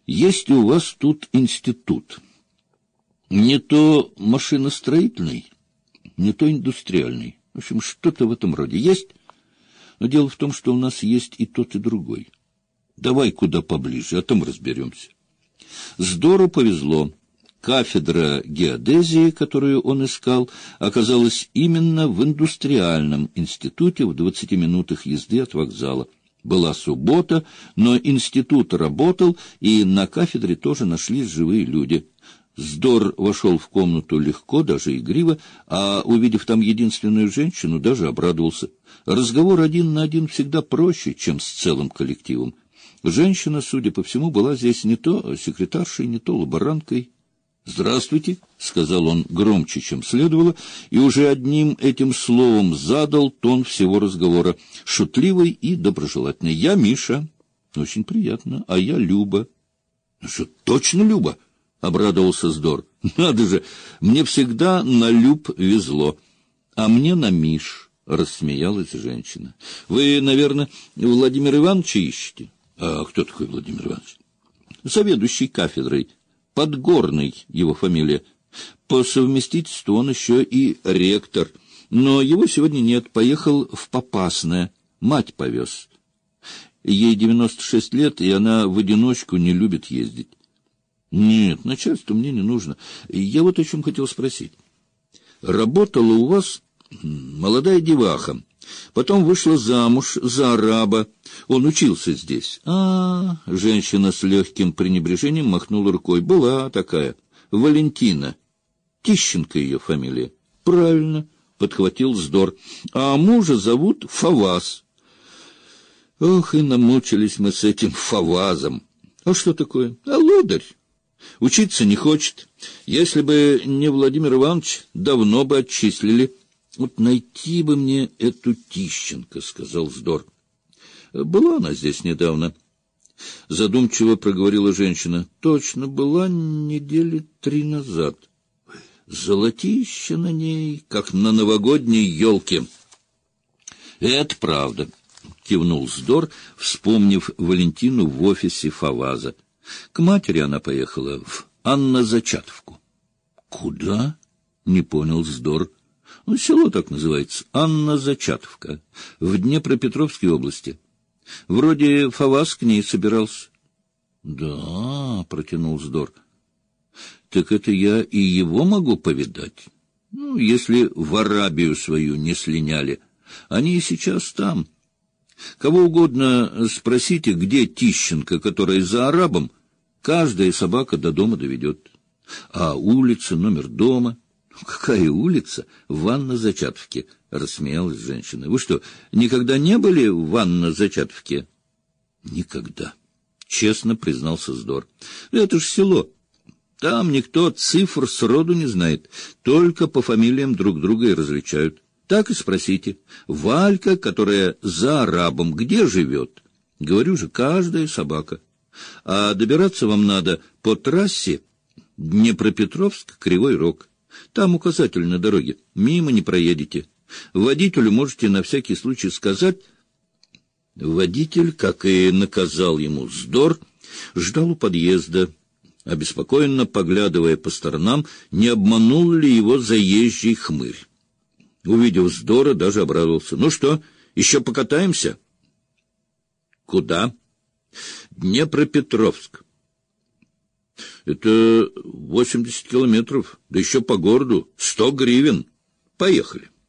Есть у вас тут институт. Не то машиностроительный, не то индустриальный. В общем, что-то в этом роде есть. Но дело в том, что у нас есть и тот, и другой. Давай куда поближе, а там разберемся. Здорово повезло. Кафедра геодезии, которую он искал, оказалась именно в индустриальном институте в 20 минутах езды от вокзала. Была суббота, но институт работал, и на кафедре тоже нашлись живые люди. Здор вошел в комнату легко, даже игриво, а, увидев там единственную женщину, даже обрадовался. Разговор один на один всегда проще, чем с целым коллективом. Женщина, судя по всему, была здесь не то секретаршей, не то лаборанткой. «Здравствуйте», — сказал он громче, чем следовало, и уже одним этим словом задал тон всего разговора, шутливый и доброжелательный. «Я Миша». «Очень приятно. А я Люба». «Что, точно Люба?» — обрадовался Здор. «Надо же, мне всегда на Люб везло, а мне на Миш», — рассмеялась женщина. «Вы, наверное, Владимира Ивановича ищете?» «А кто такой Владимир Иванович?» «Заведующий кафедрой. Подгорный его фамилия. По совместительству он еще и ректор. Но его сегодня нет, поехал в Попасное. Мать повез. Ей 96 лет, и она в одиночку не любит ездить». «Нет, начальство мне не нужно. Я вот о чем хотел спросить. Работала у вас молодая деваха, потом вышла замуж за араба. Он учился здесь». Женщина с легким пренебрежением махнула рукой. «Была такая. Валентина. Тищенко ее фамилия». «Правильно», — подхватил Здор. «А мужа зовут Фаваз». «Ох, и намучились мы с этим Фавазом». «А что такое?» «А лодырь. Учиться не хочет. Если бы не Владимир Иванович, давно бы отчислили». «Вот найти бы мне эту Тищенко», — сказал Здор. «Была она здесь недавно», — задумчиво проговорила женщина. «Точно, была недели 3 назад. Золотище на ней, как на новогодней елке». «Это правда», — кивнул Здор, вспомнив Валентину в офисе Фаваза. К матери она поехала в Анна-Зачатовку. «Куда?» — не понял Здор. Село так называется, Анна-Зачатовка, в Днепропетровской области. Вроде Фаваз к ней собирался». «Да», — протянул Здор. «Так это я и его могу повидать? Если в Арабию свою не слиняли. Они и сейчас там. Кого угодно спросите, где Тищенко, которая за арабом, каждая собака до дома доведет. А улица, номер дома...» «Какая улица? В Анна-Зачатовке», — рассмеялась женщина. «Вы что, никогда не были в Анна-Зачатовке?» «Никогда», — честно признался Здор. «Это ж село. Там никто цифр сроду не знает, только по фамилиям друг друга и различают. Так и спросите. Валька, которая за арабом, где живет? Говорю же, каждая собака. А добираться вам надо по трассе Днепропетровск-Кривой Рог. Там указатель на дороге. Мимо не проедете. Водителю можете на всякий случай сказать...» Водитель, как и наказал ему Здор, ждал у подъезда, обеспокоенно поглядывая по сторонам, не обманул ли его заезжий хмырь. Увидев Здора, даже обрадовался. «Ну что, еще покатаемся?» «Куда?» «Днепропетровск». «Это 80 километров, да еще по городу, 100 гривен. Поехали».